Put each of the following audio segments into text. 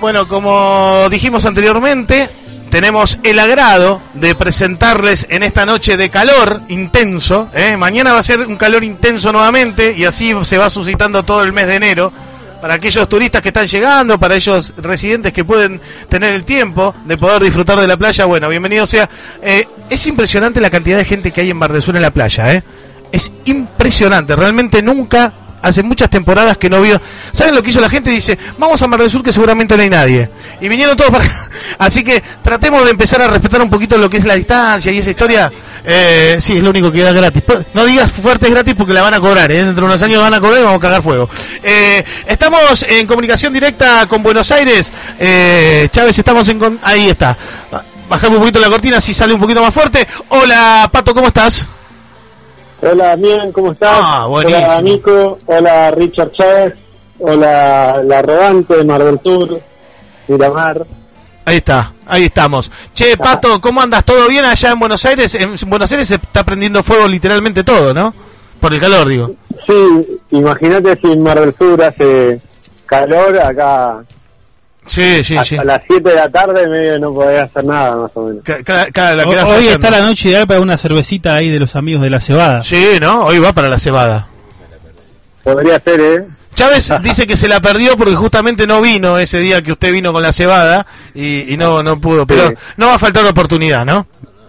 Bueno, como dijimos anteriormente, tenemos el agrado de presentarles en esta noche de calor intenso. Mañana va a ser un calor intenso nuevamente y así se va suscitando todo el mes de enero. Para aquellos turistas que están llegando, para ellos residentes que pueden tener el tiempo de poder disfrutar de la playa, bueno, bienvenido sea. Es impresionante la cantidad de gente que hay en Mar del Sur en la playa, Es impresionante, realmente nunca, hace muchas temporadas que no vio. ¿Saben lo que hizo la gente? Dice, vamos a Mar del Sur que seguramente no hay nadie. Y vinieron todos para acá. Así que tratemos de empezar a respetar un poquito lo que es la distancia y esa historia. Sí, es lo único que da gratis. No digas fuerte es gratis porque la van a cobrar, Dentro de unos años van a cobrar y vamos a cagar fuego. Estamos en comunicación directa con Buenos Aires. Chávez, estamos en... Ahí está. Bajamos un poquito la cortina, así sale un poquito más fuerte. Hola, Pato, ¿cómo estás? Hola, bien, ¿cómo estás? Buenísimo. Hola, Nico. Hola, Richard Chávez. Hola, La Arrogante de Mar del Sur, Miramar. Ahí está, ahí estamos. Che, Pato, ¿cómo andas? ¿Todo bien allá en Buenos Aires? En Buenos Aires se está prendiendo fuego literalmente todo, ¿no? Por el calor, digo. Sí, imagínate si en Mar del Sur hace calor, acá... Sí. A las 7 de la tarde medio no podía hacer nada, más o menos. Hoy está la noche ideal para una cervecita ahí de los amigos de la cebada. Sí, ¿no? Hoy va para la cebada. Podría ser, Chávez dice que se la perdió porque justamente no vino ese día que usted vino con la cebada y no pudo, pero sí. No va a faltar oportunidad, ¿no?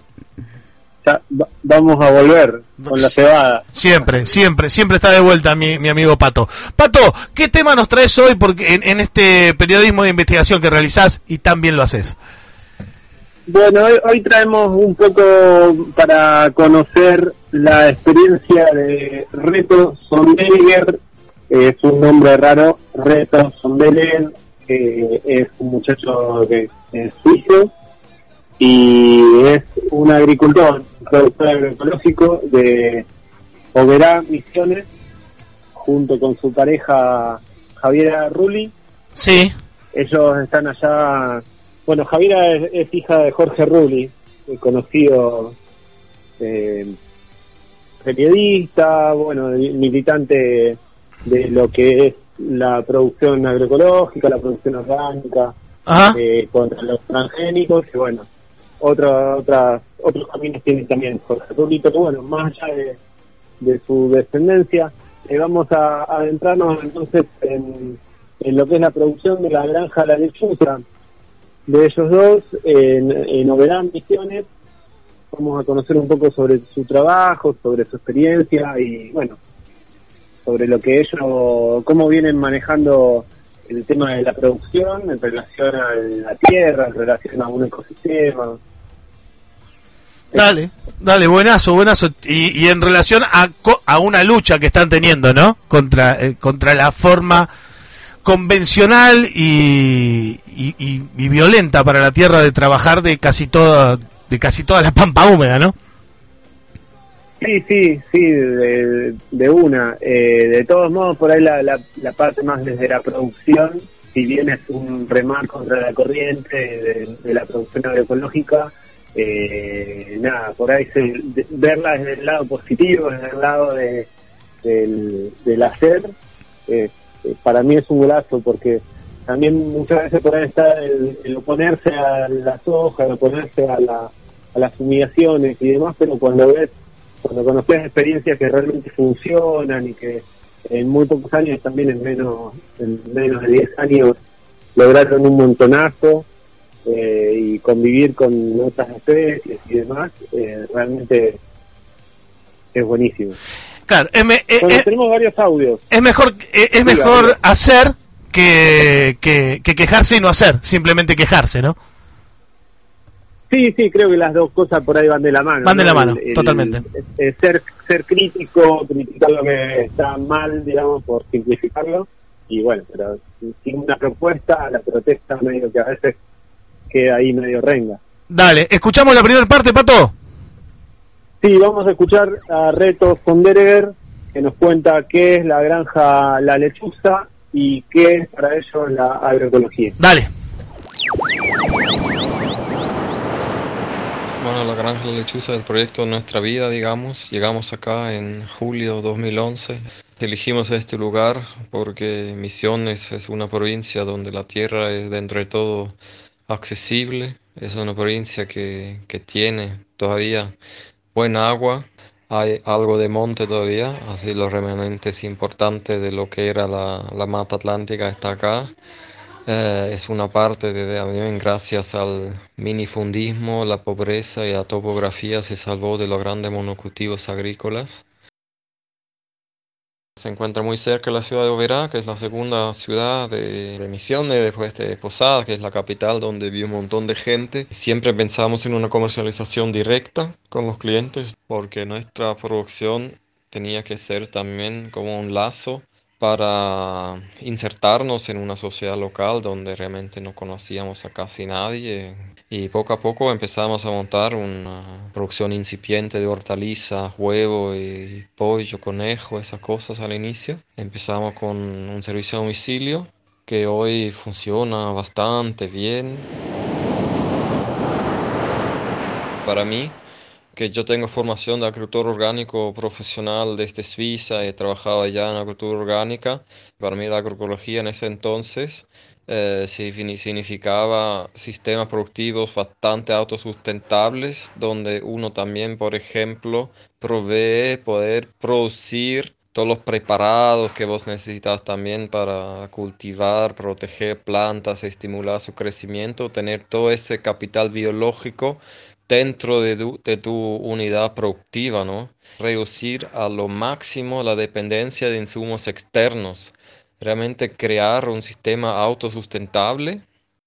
Ya, vamos a volver con la cebada. Siempre está de vuelta mi amigo Pato. Pato, ¿qué tema nos traes hoy porque en este periodismo de investigación que realizás y tan bien lo haces? Bueno, hoy traemos un poco para conocer la experiencia de Reto Sonderegger. Es un nombre raro, Reto Sonderegger, es un muchacho que es suizo y es un agricultor, productor agroecológico de Oberá, Misiones, junto con su pareja Javiera Rulli. Sí. Ellos están allá. Bueno, Javiera es hija de Jorge Rulli, el conocido periodista, bueno, militante de lo que es la producción agroecológica, la producción orgánica, contra los transgénicos, y bueno, otros caminos tiene también Jorge Rulli, pero bueno, más allá de su descendencia, vamos a adentrarnos entonces en lo que es la producción de la granja La Lechuza de ellos dos en Oberá, Misiones. Vamos a conocer un poco sobre su trabajo, sobre su experiencia y bueno, sobre lo que ellos, cómo vienen manejando el tema de la producción en relación a la tierra, en relación a un ecosistema. Dale, buenazo. Y en relación a una lucha que están teniendo, ¿no? Contra la forma convencional y violenta para la tierra de trabajar de casi toda la pampa húmeda, ¿no? Sí, de una. De todos modos, por ahí la parte más desde la producción, si bien es un remar contra la corriente de la producción agroecológica, por ahí verla desde el lado positivo, desde el lado del hacer, para mí es un golazo, porque también muchas veces por ahí está el oponerse a la soja, el oponerse a las humillaciones y demás, pero cuando conoces experiencias que realmente funcionan y que en muy pocos años, también en menos de 10 años, lograron un montonazo, y convivir con otras especies y demás, realmente es buenísimo. Claro, tenemos varios audios. Es mejor hacer que quejarse y no hacer, simplemente quejarse, ¿no? Sí, creo que las dos cosas por ahí van de la mano. Van de la mano, totalmente. Ser crítico, criticar lo que está mal, digamos, por simplificarlo, y bueno, pero sin una propuesta, la protesta medio que a veces queda ahí medio renga. Dale, ¿escuchamos la primera parte, Pato? Sí, vamos a escuchar a Reto Sonderegger, que nos cuenta qué es la granja La Lechuza y qué es para ellos la agroecología. Dale. Bueno, la granja La Lechuza es el proyecto de nuestra vida, digamos. Llegamos acá en julio 2011. Elegimos este lugar porque Misiones es una provincia donde la tierra es dentro de todo accesible. Es una provincia que tiene todavía buena agua. Hay algo de monte todavía, así los remanentes importantes de lo que era la mata atlántica está acá. Es una parte de también gracias al minifundismo, la pobreza y la topografía se salvó de los grandes monocultivos agrícolas. Se encuentra muy cerca de la ciudad de Oberá, que es la segunda ciudad de Misiones, después de Posadas, que es la capital donde vive un montón de gente. Siempre pensamos en una comercialización directa con los clientes, porque nuestra producción tenía que ser también como un lazo para insertarnos en una sociedad local donde realmente no conocíamos a casi nadie. Y poco a poco empezamos a montar una producción incipiente de hortalizas, huevo y pollo, conejo, esas cosas al inicio. Empezamos con un servicio a domicilio que hoy funciona bastante bien. Para mí, que yo tengo formación de agricultor orgánico profesional desde Suiza, he trabajado allá en agricultura orgánica. Para mí la agroecología en ese entonces significaba sistemas productivos bastante autosustentables, donde uno también, por ejemplo, provee poder producir todos los preparados que vos necesitas también para cultivar, proteger plantas, estimular su crecimiento, tener todo ese capital biológico dentro de tu unidad productiva, ¿no? Reducir a lo máximo la dependencia de insumos externos, realmente crear un sistema autosustentable.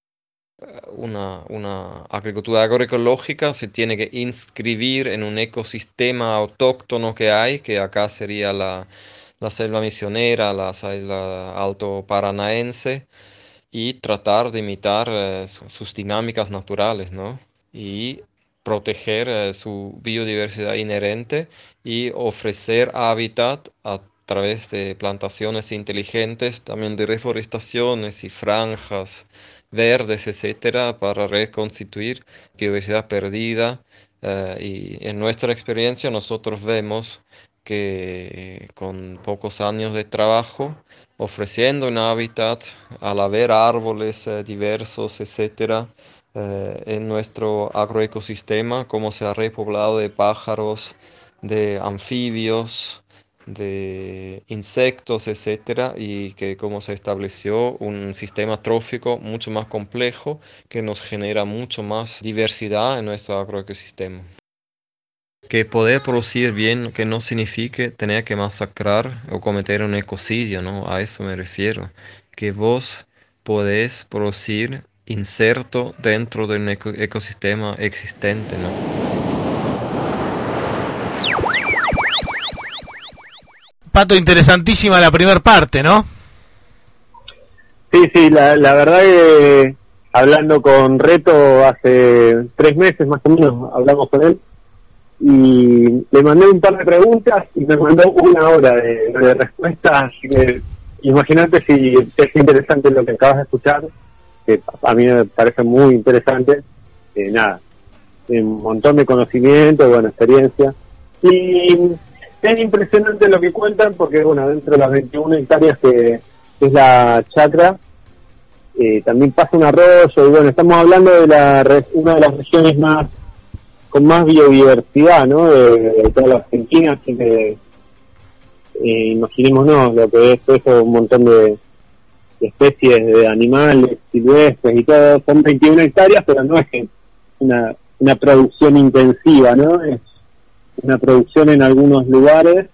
Una agricultura agroecológica se tiene que inscribir en un ecosistema autóctono que hay, que acá sería la selva misionera, la selva alto paranaense, y tratar de imitar sus dinámicas naturales, ¿no? Y proteger su biodiversidad inherente y ofrecer hábitat a través de plantaciones inteligentes, también de reforestaciones y franjas verdes, etcétera, para reconstituir biodiversidad perdida. Y en nuestra experiencia nosotros vemos que con pocos años de trabajo, ofreciendo un hábitat, al haber árboles diversos, etcétera, en nuestro agroecosistema, cómo se ha repoblado de pájaros, de anfibios, de insectos, etcétera, y que cómo se estableció un sistema trófico mucho más complejo que nos genera mucho más diversidad en nuestro agroecosistema. Que poder producir bien, que no signifique tener que masacrar o cometer un ecocidio, ¿no? A eso me refiero. Que vos podés producir inserto dentro de un ecosistema existente, ¿no? Pato, interesantísima la primera parte, ¿no? Sí, la verdad que hablando con Reto hace 3 meses más o menos, hablamos con él y le mandé un par de preguntas y me mandó 1 hora de respuesta, así que imagínate si es interesante lo que acabas de escuchar, que a mí me parece muy interesante, nada, un montón de conocimiento, buena experiencia, y es impresionante lo que cuentan porque, bueno, dentro de las 21 hectáreas que es la chacra, también pasa un arroyo, y bueno, estamos hablando de una de las regiones más con más biodiversidad, ¿no? De toda la Argentina, así que imaginémonos lo que es eso, un montón de especies de animales silvestres y todo, son 21 hectáreas, pero no es que una producción intensiva, ¿no? Es una producción en algunos lugares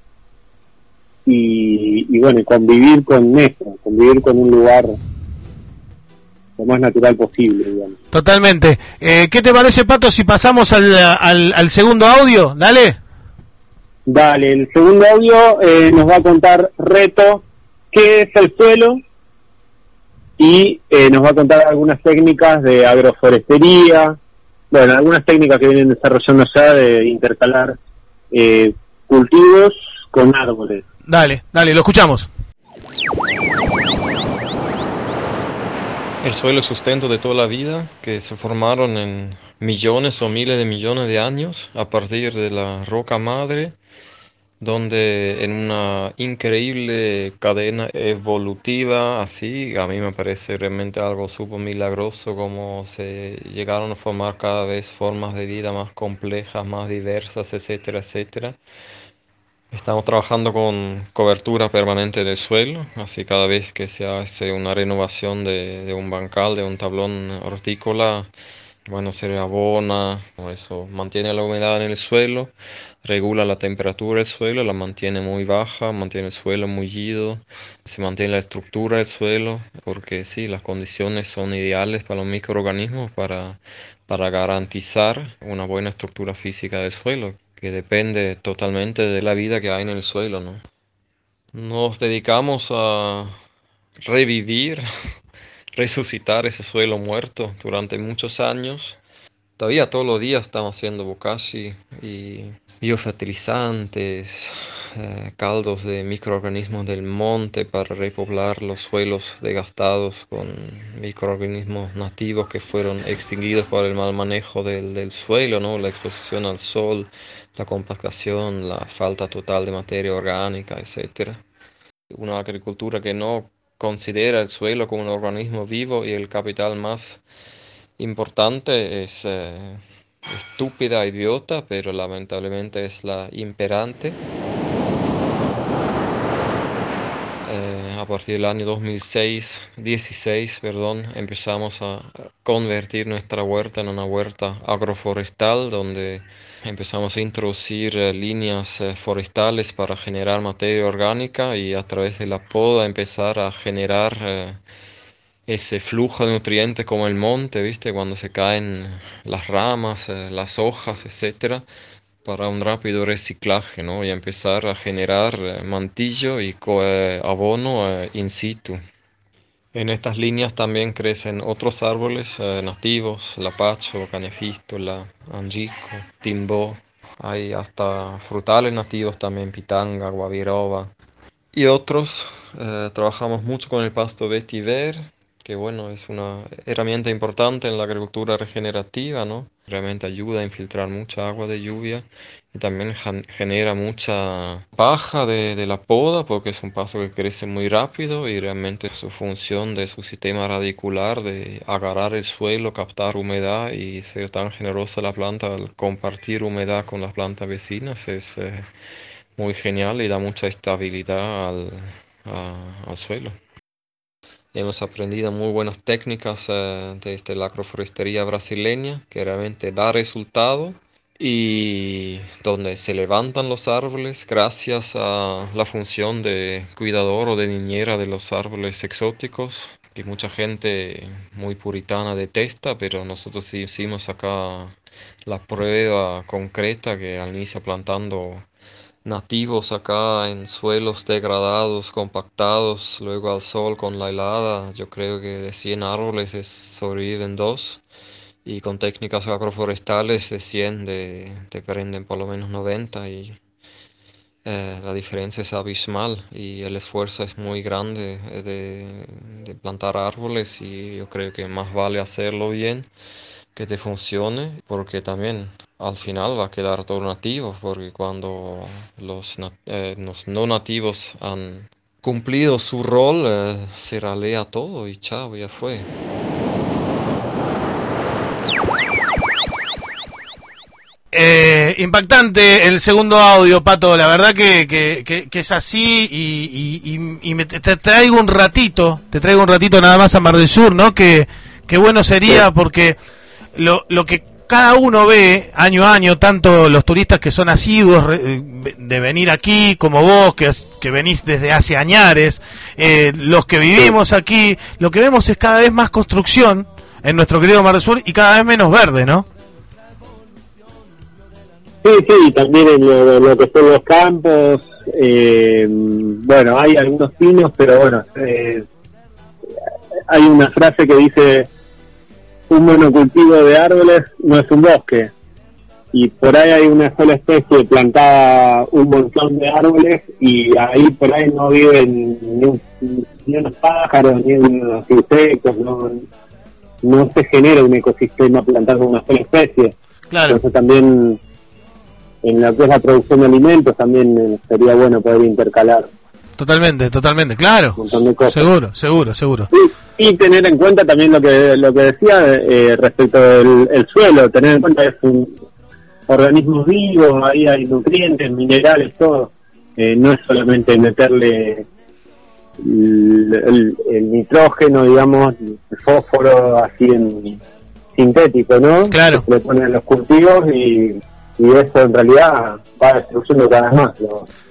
y bueno, y convivir con eso, convivir con un lugar lo más natural posible, digamos. Totalmente. ¿Qué te parece, Pato, si pasamos al segundo audio? Dale. Dale, el segundo audio nos va a contar Reto qué es el suelo y nos va a contar algunas técnicas de agroforestería, bueno, algunas técnicas que vienen desarrollando ya de intercalar cultivos con árboles. Dale, lo escuchamos. El suelo es sustento de toda la vida, que se formaron en millones o miles de millones de años a partir de la roca madre, donde en una increíble cadena evolutiva, así, a mí me parece realmente algo súper milagroso como se llegaron a formar cada vez formas de vida más complejas, más diversas, etcétera, etcétera. Estamos trabajando con cobertura permanente del suelo, así cada vez que se hace una renovación de un bancal, de un tablón hortícola, bueno, se abona, o eso mantiene la humedad en el suelo, regula la temperatura del suelo, la mantiene muy baja, mantiene el suelo mullido, se mantiene la estructura del suelo, porque sí, las condiciones son ideales para los microorganismos para garantizar una buena estructura física del suelo, que depende totalmente de la vida que hay en el suelo, ¿no? Nos dedicamos a revivir, resucitar ese suelo muerto durante muchos años. Todavía todos los días estamos haciendo bokashi y biofertilizantes, caldos de microorganismos del monte para repoblar los suelos devastados con microorganismos nativos que fueron extinguidos por el mal manejo del suelo, ¿no? La exposición al sol, la compactación, la falta total de materia orgánica, etcétera. Una agricultura que no considera el suelo como un organismo vivo y el capital más importante es estúpida, idiota, pero lamentablemente es la imperante. A partir del año 2016, perdón, empezamos a convertir nuestra huerta en una huerta agroforestal donde empezamos a introducir líneas forestales para generar materia orgánica y a través de la poda empezar a generar ese flujo de nutrientes como el monte, ¿viste? Cuando se caen las ramas, las hojas, etcétera, para un rápido reciclaje, ¿no? Y empezar a generar mantillo y abono in situ. En estas líneas también crecen otros árboles nativos, lapacho, cañafístola, angico, timbó. Hay hasta frutales nativos también, pitanga, guabiroba. Y otros, trabajamos mucho con el pasto vetiver, que bueno, es una herramienta importante en la agricultura regenerativa, ¿no? Realmente ayuda a infiltrar mucha agua de lluvia y también genera mucha paja de la poda porque es un pasto que crece muy rápido y realmente su función de su sistema radicular de agarrar el suelo, captar humedad y ser tan generosa la planta al compartir humedad con las plantas vecinas es muy genial y da mucha estabilidad al suelo. Hemos aprendido muy buenas técnicas desde la agroforestería brasileña que realmente da resultado y donde se levantan los árboles gracias a la función de cuidador o de niñera de los árboles exóticos que mucha gente muy puritana detesta, pero nosotros sí hicimos acá la prueba concreta que al inicio plantando nativos acá en suelos degradados, compactados, luego al sol con la helada. Yo creo que de 100 árboles sobreviven 2 y con técnicas agroforestales de 100 te prenden por lo menos 90 y la diferencia es abismal y el esfuerzo es muy grande de plantar árboles y yo creo que más vale hacerlo bien que te funcione, porque también al final va a quedar todo nativo, porque cuando los no nativos han cumplido su rol, se ralea todo y chao, ya fue. Impactante el segundo audio, Pato, la verdad que es así y te traigo un ratito nada más a Mar del Sur, ¿no? Que bueno sería porque lo que cada uno ve año a año, tanto los turistas que son asiduos de venir aquí, como vos que venís desde hace añares, los que vivimos aquí, lo que vemos es cada vez más construcción en nuestro querido Mar del Sur y cada vez menos verde, ¿no? Sí, también en lo que son los campos, bueno, hay algunos pinos, pero bueno, hay una frase que dice: un monocultivo de árboles no es un bosque, y por ahí hay una sola especie plantada un montón de árboles y ahí por ahí no viven ni unos pájaros ni unos insectos, no se genera un ecosistema plantado una sola especie. Claro. Entonces también en lo que es la producción de alimentos también sería bueno poder intercalar Totalmente, totalmente, claro. un montón de cosas. Seguro. Y tener en cuenta también lo que decía respecto del el suelo, tener en cuenta que es un organismos vivos, ahí hay nutrientes, minerales, todo. No es solamente meterle el nitrógeno, digamos, el fósforo así en sintético, ¿no? Claro. Le ponen los cultivos y eso en realidad va destruyendo cada vez más.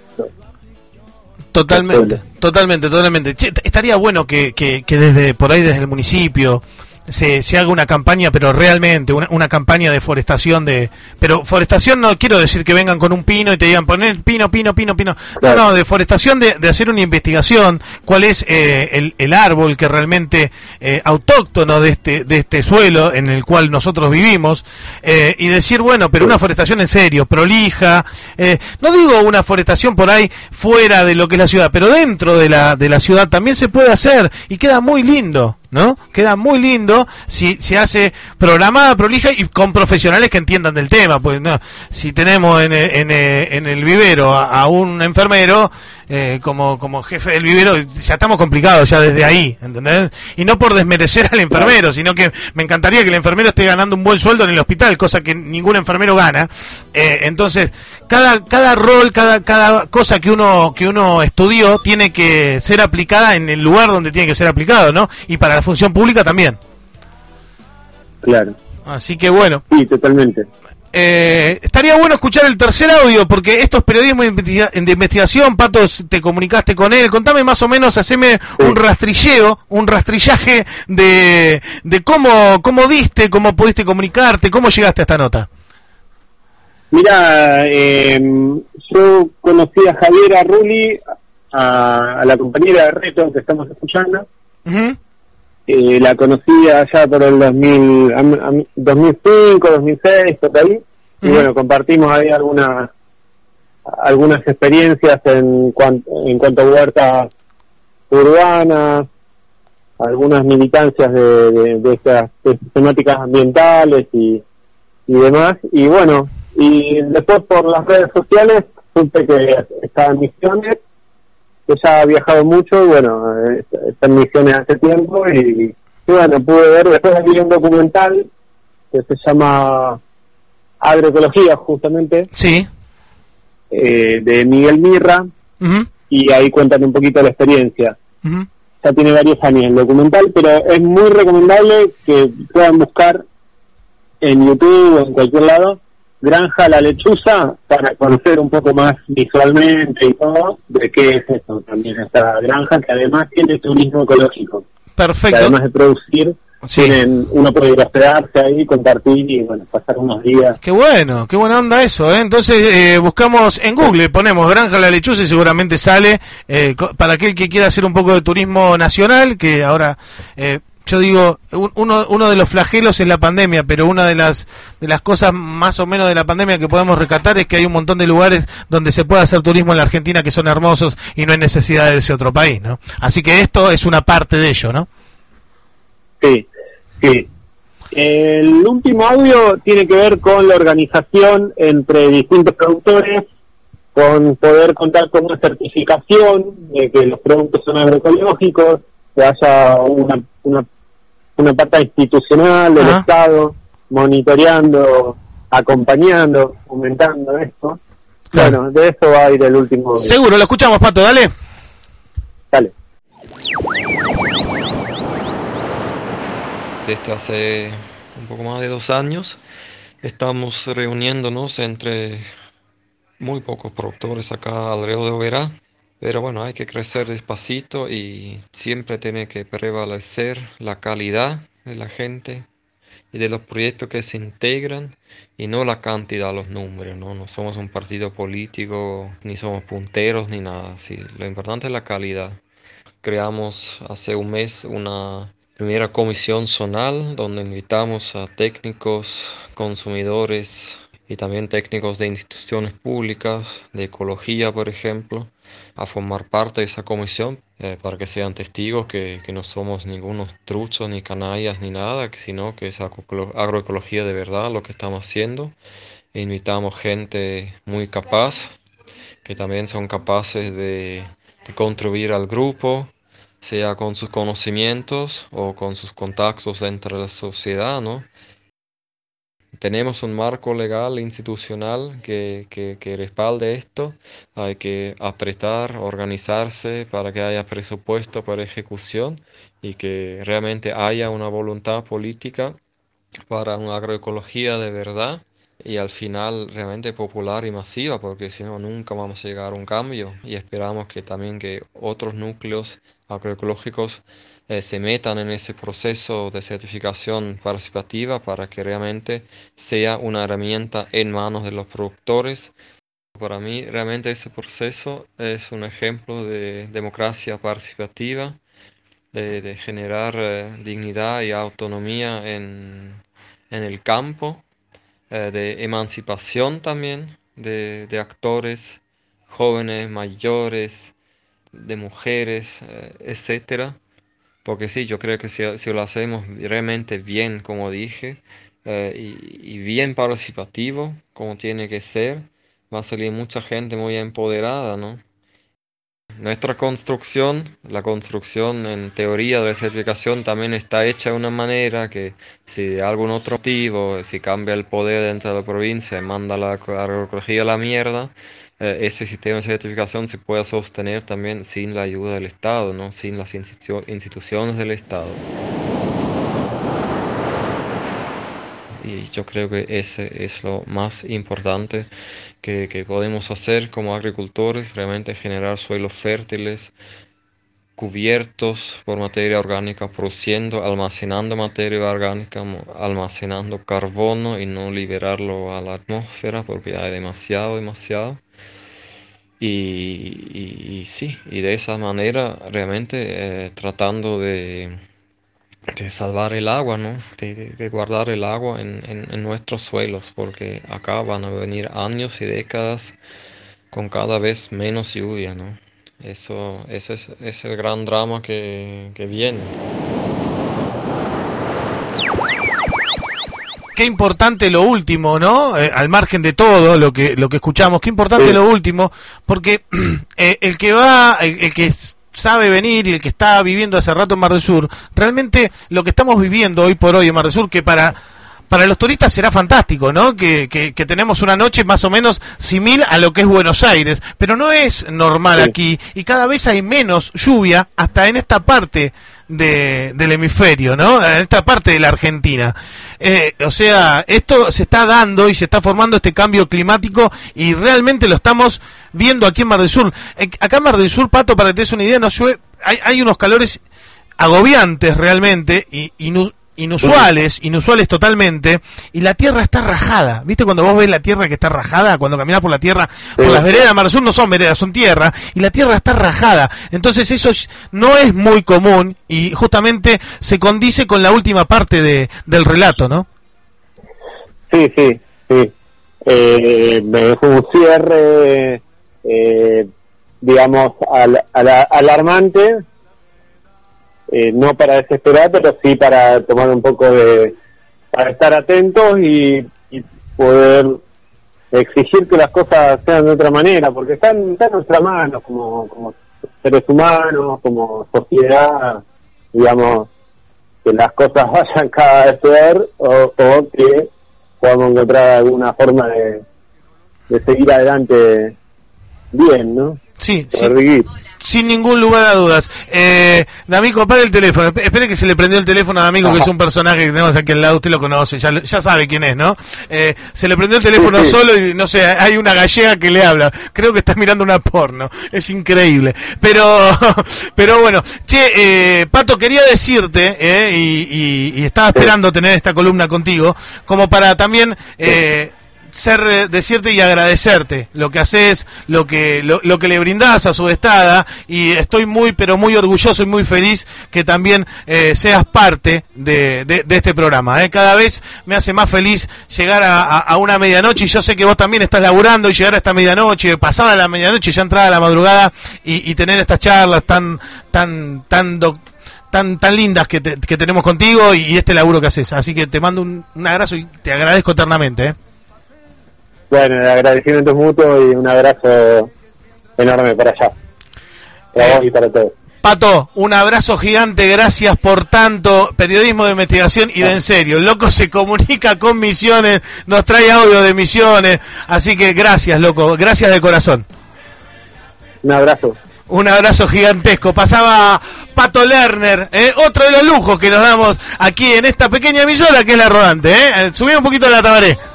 Totalmente. Che, estaría bueno que desde por ahí, desde el municipio, se haga una campaña, pero realmente una campaña de forestación, pero forestación no quiero decir que vengan con un pino y te digan poner pino. Claro. No, de forestación de hacer una investigación, cuál es el árbol que realmente autóctono de este suelo en el cual nosotros vivimos, y decir, bueno, pero una forestación en serio, prolija, no digo una forestación por ahí fuera de lo que es la ciudad, pero dentro de la ciudad también se puede hacer y queda muy lindo, ¿no? Queda muy lindo si se hace programada, prolija y con profesionales que entiendan del tema. Pues no, si tenemos en el vivero a un enfermero como jefe del vivero, ya estamos complicados ya desde ahí, ¿entendés? Y no por desmerecer al enfermero, sino que me encantaría que el enfermero esté ganando un buen sueldo en el hospital, cosa que ningún enfermero gana. Entonces, cada rol, cada cosa que uno estudió tiene que ser aplicada en el lugar donde tiene que ser aplicado, ¿no? Y para la función pública también. Claro. Así que bueno. Sí, totalmente. Estaría bueno escuchar el tercer audio, porque esto es periodismo de investigación. Patos, te comunicaste con él. Contame más o menos, haceme un rastrillaje de cómo diste, cómo pudiste comunicarte, cómo llegaste a esta nota. Mira, yo conocí a Javier Arruli, a la compañera de Reto que estamos escuchando. Uh-huh. La conocí allá por el 2005, 2006, por ahí. Y bueno, compartimos ahí algunas experiencias en cuanto a huertas urbanas, algunas militancias de estas temáticas ambientales y demás. Y bueno, y después por las redes sociales supe que estaba en Misiones. Ella ha viajado mucho y bueno, está en Misiones hace tiempo y bueno, pude ver, después vi un documental que se llama Agroecología, justamente, sí, de Miguel Mirra, uh-huh, y ahí cuentan un poquito la experiencia. uh-huh. Ya tiene varios años el documental, pero es muy recomendable que puedan buscar en YouTube o en cualquier lado Granja La Lechuza para conocer un poco más visualmente y todo de qué es esto también, esta granja que además tiene turismo ecológico. Perfecto. Que además de producir, sí, uno puede ir a hospedarse ahí, compartir y bueno, pasar unos días. Qué bueno, qué buena onda eso, ¿eh? Entonces buscamos en Google, ponemos Granja La Lechuza y seguramente sale, para aquel que quiera hacer un poco de turismo nacional, que ahora... yo digo, uno de los flagelos es la pandemia, pero una de las cosas más o menos de la pandemia que podemos rescatar es que hay un montón de lugares donde se puede hacer turismo en la Argentina que son hermosos y no hay necesidad de irse a otro país, ¿no? Así que esto es una parte de ello, ¿no? Sí. El último audio tiene que ver con la organización entre distintos productores, con poder contar con una certificación de que los productos son agroecológicos, que haya una pata institucional del Estado monitoreando, acompañando, aumentando esto. Claro. Bueno, de eso va a ir el último. Seguro, lo escuchamos, Pato, dale. Dale. Desde hace un poco más de 2 años estamos reuniéndonos entre muy pocos productores acá alrededor de Oberá. Pero bueno, hay que crecer despacito y siempre tiene que prevalecer la calidad de la gente y de los proyectos que se integran y no la cantidad, los números, ¿no? No somos un partido político, ni somos punteros, ni nada. Sí, lo importante es la calidad. Creamos hace un mes una primera comisión zonal donde invitamos a técnicos, consumidores y también técnicos de instituciones públicas, de ecología, por ejemplo, a formar parte de esa comisión para que sean testigos que no somos ningunos truchos, ni canallas, ni nada, sino que es agroecología de verdad lo que estamos haciendo. invitamos gente muy capaz, que también son capaces de contribuir al grupo, sea con sus conocimientos o con sus contactos dentro de la sociedad, ¿no? Tenemos un marco legal institucional que respalde esto. Hay que apretar, organizarse para que haya presupuesto para ejecución y que realmente haya una voluntad política para una agroecología de verdad y al final realmente popular y masiva, porque si no nunca vamos a llegar a un cambio, y esperamos que también que otros núcleos agroecológicos se metan en ese proceso de certificación participativa para que realmente sea una herramienta en manos de los productores. Para mí realmente ese proceso es un ejemplo de democracia participativa, de generar dignidad y autonomía en el campo, de emancipación también de actores jóvenes, mayores, de mujeres, etcétera. Porque sí, yo creo que si lo hacemos realmente bien, como dije, y bien participativo, como tiene que ser, va a salir mucha gente muy empoderada, ¿no? Nuestra construcción, la construcción en teoría de la certificación también está hecha de una manera que si de algún otro motivo, si cambia el poder dentro de la provincia y manda la agroecología a la mierda, ese sistema de certificación se puede sostener también sin la ayuda del Estado, ¿no? Sin las instituciones del Estado. Y yo creo que ese es lo más importante que podemos hacer como agricultores, realmente generar suelos fértiles, cubiertos por materia orgánica, produciendo, almacenando materia orgánica, almacenando carbono y no liberarlo a la atmósfera porque hay demasiado. Y sí, y de esa manera realmente tratando de salvar el agua, ¿no? De guardar el agua en nuestros suelos, porque acá van a venir años y décadas con cada vez menos lluvia, ¿no? Ese es el gran drama que viene. Qué importante lo último, ¿no? Al margen de todo lo que escuchamos, qué importante lo último, porque el que sabe venir y el que está viviendo hace rato en Mar del Sur, realmente lo que estamos viviendo hoy por hoy en Mar del Sur, que para los turistas será fantástico, ¿no? Que tenemos una noche más o menos similar a lo que es Buenos Aires, pero no es normal aquí, y cada vez hay menos lluvia hasta en esta parte del hemisferio, ¿no? En esta parte de la Argentina. O sea, esto se está dando y se está formando este cambio climático y realmente lo estamos viendo aquí en Mar del Sur. Acá en Mar del Sur, Pato, para que te des una idea, no llueve, hay unos calores agobiantes realmente y inusuales totalmente, y la tierra está rajada. ¿Viste cuando vos ves la tierra que está rajada? Cuando caminas por la tierra, por las veredas de Mar del Sur no son veredas, son tierra, y la tierra está rajada. Entonces eso no es muy común y justamente se condice con la última parte del relato, ¿no? Sí. Me dejó un cierre, digamos, alarmante. No para desesperar, pero sí para tomar un poco para estar atentos y poder exigir que las cosas sean de otra manera, porque está en nuestras manos como seres humanos, como sociedad, digamos, que las cosas vayan cada vez peor o que podamos encontrar alguna forma de seguir adelante bien, ¿no? Sí. Sin ningún lugar a dudas. D'Amico, apaga el teléfono. Espere que se le prendió el teléfono a D'Amico, que es un personaje que tenemos aquí al lado. Usted lo conoce, ya sabe quién es, ¿no? Se le prendió el teléfono solo y no sé, hay una gallega que le habla. Creo que está mirando una porno. Es increíble. Pero bueno. Che, Pato, quería decirte, y estaba esperando tener esta columna contigo, como para también decirte y agradecerte lo que haces, lo que le brindás a Sudestada, y estoy muy pero muy orgulloso y muy feliz que también seas parte de este programa. Cada vez me hace más feliz llegar a una medianoche, y yo sé que vos también estás laburando, y llegar a esta medianoche, pasada la medianoche, ya entrada la madrugada, y tener estas charlas tan lindas que tenemos contigo, y este laburo que haces. Así que te mando un abrazo y te agradezco eternamente. Bueno, el agradecimiento es mutuo y un abrazo enorme para allá. Para vos y para todos. Pato, un abrazo gigante, gracias por tanto periodismo de investigación y de en serio. El loco se comunica con Misiones, nos trae audio de Misiones, así que gracias, loco, gracias de corazón. Un abrazo. Un abrazo gigantesco. Pasaba Pato Lerner, otro de los lujos que nos damos aquí en esta pequeña emisora que es La Rodante. Subí un poquito la tabaré.